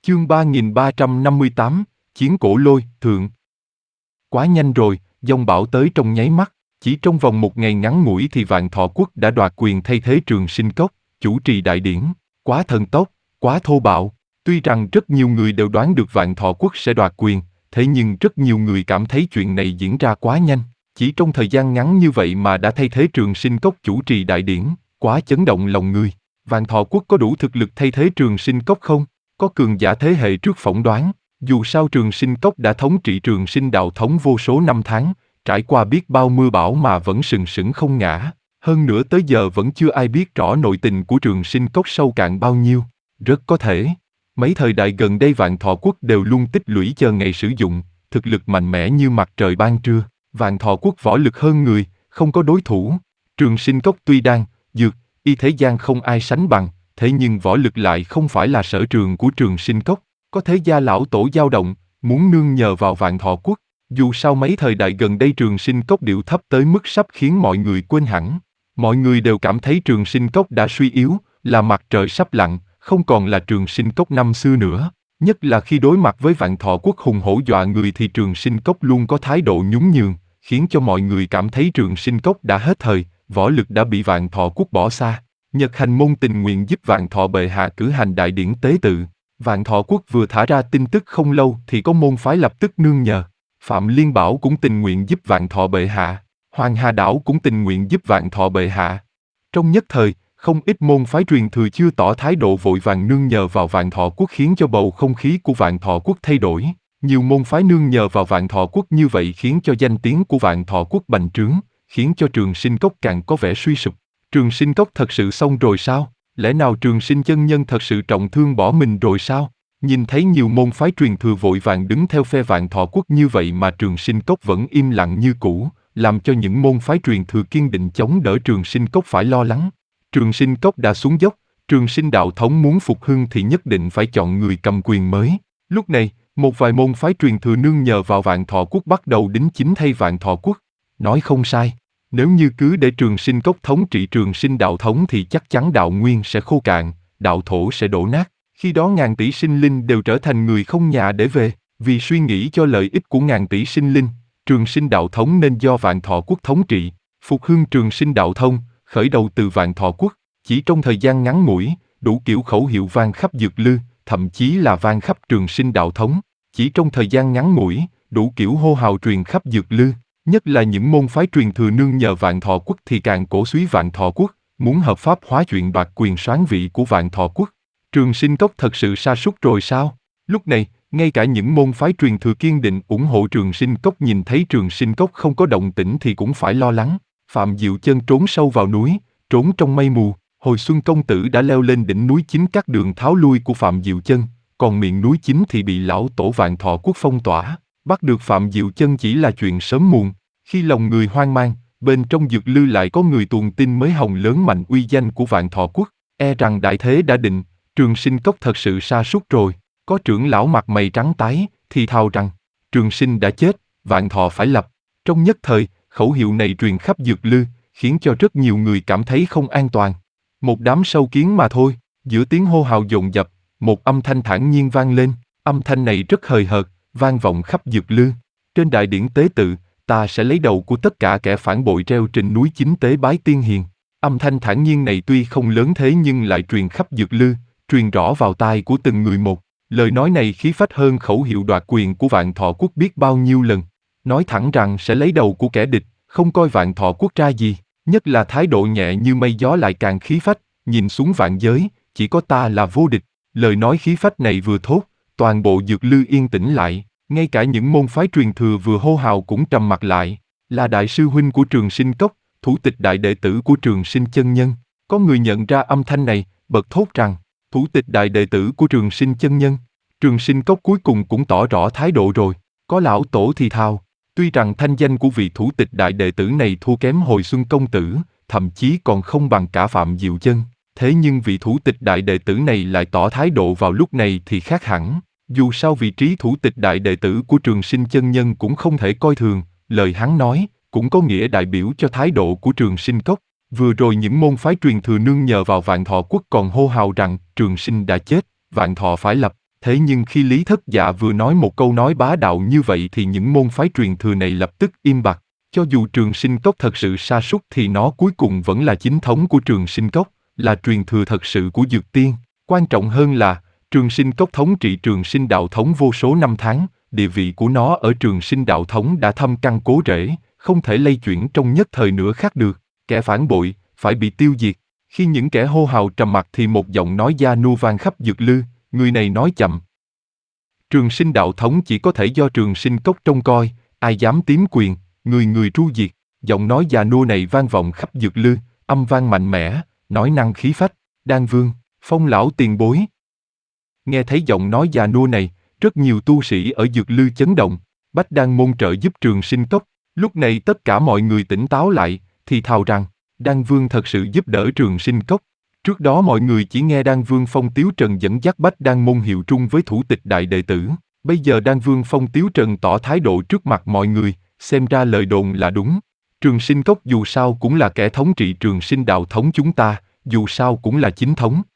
Chương 3358, Chiến Cổ Lôi, Thượng. Quá nhanh rồi, dông bão tới trong nháy mắt, chỉ trong vòng một ngày ngắn ngủi thì Vạn Thọ Quốc đã đoạt quyền thay thế Trường Sinh Cốc, chủ trì đại điển, quá thần tốc, quá thô bạo. Tuy rằng rất nhiều người đều đoán được Vạn Thọ Quốc sẽ đoạt quyền, thế nhưng rất nhiều người cảm thấy chuyện này diễn ra quá nhanh, chỉ trong thời gian ngắn như vậy mà đã thay thế Trường Sinh Cốc chủ trì đại điển, quá chấn động lòng người. Vạn Thọ Quốc có đủ thực lực thay thế Trường Sinh Cốc không? Có cường giả thế hệ trước phỏng đoán, dù sao Trường Sinh Cốc đã thống trị Trường Sinh đạo thống vô số năm tháng, trải qua biết bao mưa bão mà vẫn sừng sững không ngã. Hơn nữa tới giờ vẫn chưa ai biết rõ nội tình của Trường Sinh Cốc sâu cạn bao nhiêu. Rất có thể, mấy thời đại gần đây Vạn Thọ Quốc đều luôn tích lũy chờ ngày sử dụng, thực lực mạnh mẽ như mặt trời ban trưa. Vạn Thọ Quốc võ lực hơn người, không có đối thủ. Trường Sinh Cốc tuy đan, dược, y thế gian không ai sánh bằng, thế nhưng võ lực lại không phải là sở trường của Trường Sinh Cốc. Có thế gia lão tổ dao động, muốn nương nhờ vào Vạn Thọ Quốc. Dù sao mấy thời đại gần đây Trường Sinh Cốc điệu thấp tới mức sắp khiến mọi người quên hẳn. Mọi người đều cảm thấy Trường Sinh Cốc đã suy yếu, là mặt trời sắp lặn, không còn là Trường Sinh Cốc năm xưa nữa. Nhất là khi đối mặt với Vạn Thọ Quốc hùng hổ dọa người thì Trường Sinh Cốc luôn có thái độ nhún nhường, khiến cho mọi người cảm thấy Trường Sinh Cốc đã hết thời, võ lực đã bị Vạn Thọ Quốc bỏ xa. Nhật Hành Môn tình nguyện giúp Vạn Thọ bệ hạ cử hành đại điển tế tự. Vạn Thọ Quốc vừa thả ra tin tức không lâu thì có môn phái lập tức nương nhờ. Phạm Liên Bảo cũng tình nguyện giúp Vạn Thọ bệ hạ, Hoàng Hà Đảo cũng tình nguyện giúp Vạn Thọ bệ hạ. Trong nhất thời, không ít môn phái truyền thừa chưa tỏ thái độ vội vàng nương nhờ vào Vạn Thọ Quốc khiến cho bầu không khí của Vạn Thọ Quốc thay đổi. Nhiều môn phái nương nhờ vào Vạn Thọ Quốc như vậy khiến cho danh tiếng của Vạn Thọ Quốc bành trướng, khiến cho Trường Sinh Cốc càng có vẻ suy sụp. Trường Sinh Cốc thật sự xong rồi sao? Lẽ nào Trường Sinh chân nhân thật sự trọng thương bỏ mình rồi sao? Nhìn thấy nhiều môn phái truyền thừa vội vàng đứng theo phe Vạn Thọ Quốc như vậy mà Trường Sinh Cốc vẫn im lặng như cũ, làm cho những môn phái truyền thừa kiên định chống đỡ Trường Sinh Cốc phải lo lắng. Trường Sinh Cốc đã xuống dốc, Trường Sinh đạo thống muốn phục hưng thì nhất định phải chọn người cầm quyền mới. Lúc này, một vài môn phái truyền thừa nương nhờ vào Vạn Thọ Quốc bắt đầu đính chính thay Vạn Thọ Quốc. Nói không sai, nếu như cứ để Trường Sinh Cốc thống trị Trường Sinh đạo thống thì chắc chắn đạo nguyên sẽ khô cạn, đạo thổ sẽ đổ nát. Khi đó ngàn tỷ sinh linh đều trở thành người không nhà để về. Vì suy nghĩ cho lợi ích của ngàn tỷ sinh linh, Trường Sinh đạo thống nên do Vạn Thọ Quốc thống trị. Phục hưng Trường Sinh đạo thông, khởi đầu từ Vạn Thọ Quốc. Chỉ trong thời gian ngắn ngủi, đủ kiểu khẩu hiệu vang khắp Dược Lư, thậm chí là vang khắp Trường Sinh đạo thống. Chỉ trong thời gian ngắn ngủi, đủ kiểu hô hào truyền khắp Dược Lư. Nhất là những môn phái truyền thừa nương nhờ Vạn Thọ Quốc thì càng cổ suý Vạn Thọ Quốc, muốn hợp pháp hóa chuyện đoạt quyền soán vị của Vạn Thọ Quốc. Trường Sinh Cốc thật sự sa sút rồi sao? Lúc này, ngay cả những môn phái truyền thừa kiên định ủng hộ Trường Sinh Cốc nhìn thấy Trường Sinh Cốc không có động tĩnh thì cũng phải lo lắng. Phạm Diệu Chân trốn sâu vào núi, trốn trong mây mù. Hồi Xuân công tử đã leo lên đỉnh núi chính các đường tháo lui của Phạm Diệu Chân, còn miệng núi chính thì bị lão tổ Vạn Thọ Quốc phong tỏa. Bắt được Phạm Diệu Chân chỉ là chuyện sớm muộn. Khi lòng người hoang mang, bên trong Dược Lư lại có người tuồn tin mới hồng lớn mạnh uy danh của Vạn Thọ Quốc. E rằng đại thế đã định, Trường Sinh Cốc thật sự sa sút rồi. Có trưởng lão mặt mày trắng tái, thì thào rằng, Trường Sinh đã chết, Vạn Thọ phải lập. Trong nhất thời, khẩu hiệu này truyền khắp Dược Lư, khiến cho rất nhiều người cảm thấy không an toàn. Một đám sâu kiến mà thôi. Giữa tiếng hô hào dồn dập, một âm thanh thản nhiên vang lên. Âm thanh này rất hời hợt, vang vọng khắp Dược Lư. Trên đại điển tế tự, ta sẽ lấy đầu của tất cả kẻ phản bội treo trên núi chính tế bái tiên hiền. Âm thanh thản nhiên này tuy không lớn thế nhưng lại truyền khắp Dược Lư, truyền rõ vào tai của từng người một. Lời nói này khí phách hơn khẩu hiệu đoạt quyền của Vạn Thọ Quốc biết bao nhiêu lần. Nói thẳng rằng sẽ lấy đầu của kẻ địch, không coi Vạn Thọ Quốc ra gì. Nhất là thái độ nhẹ như mây gió lại càng khí phách, nhìn xuống vạn giới, chỉ có ta là vô địch. Lời nói khí phách này vừa thốt, toàn bộ Dược Lư yên tĩnh lại, ngay cả những môn phái truyền thừa vừa hô hào cũng trầm mặt lại. Là đại sư huynh của Trường Sinh Cốc, thủ tịch đại đệ tử của Trường Sinh chân nhân. Có người nhận ra âm thanh này, bật thốt rằng, thủ tịch đại đệ tử của Trường Sinh chân nhân. Trường Sinh Cốc cuối cùng cũng tỏ rõ thái độ rồi. Có lão tổ thì thào, tuy rằng thanh danh của vị thủ tịch đại đệ tử này thua kém Hồi Xuân công tử, thậm chí còn không bằng cả Phạm Diệu Chân, thế nhưng vị thủ tịch đại đệ tử này lại tỏ thái độ vào lúc này thì khác hẳn. Dù sao vị trí thủ tịch đại đệ tử của Trường Sinh chân nhân cũng không thể coi thường, lời hắn nói cũng có nghĩa đại biểu cho thái độ của Trường Sinh Cốc. Vừa rồi những môn phái truyền thừa nương nhờ vào Vạn Thọ Quốc còn hô hào rằng Trường Sinh đã chết, Vạn Thọ phải lập. Thế nhưng khi Lý Thất Dạ vừa nói một câu nói bá đạo như vậy thì những môn phái truyền thừa này lập tức im bặt. Cho dù Trường Sinh Cốc thật sự sa sút thì nó cuối cùng vẫn là chính thống của Trường Sinh Cốc, là truyền thừa thật sự của Dược Tiên. Quan trọng hơn là, Trường Sinh Cốc thống trị Trường Sinh Đạo Thống vô số năm tháng, địa vị của nó ở Trường Sinh Đạo Thống đã thâm căn cố rễ, không thể lay chuyển trong nhất thời nửa khắc được. Kẻ phản bội, phải bị tiêu diệt. Khi những kẻ hô hào trầm mặc thì một giọng nói gia nua vang khắp Dược Lư, người này nói chậm. Trường Sinh Đạo Thống chỉ có thể do Trường Sinh Cốc trông coi, ai dám tiếm quyền, người người tru diệt. Giọng nói già nua này vang vọng khắp Dược Lư, âm vang mạnh mẽ, nói năng khí phách. Đan Vương, Phong lão tiền bối. Nghe thấy giọng nói già nua này, rất nhiều tu sĩ ở Dược Lư chấn động. Bách Đan môn trợ giúp Trường Sinh Cốc. Lúc này tất cả mọi người tỉnh táo lại, thì thào rằng, Đan Vương thật sự giúp đỡ Trường Sinh Cốc. Trước đó mọi người chỉ nghe Đan Vương Phong Tiếu Trần dẫn dắt Bách Đan môn hiệu trung với thủ tịch đại đệ tử. Bây giờ Đan Vương Phong Tiếu Trần tỏ thái độ trước mặt mọi người, xem ra lời đồn là đúng. Trường Sinh Cốc dù sao cũng là kẻ thống trị Trường Sinh Đạo Thống chúng ta, dù sao cũng là chính thống.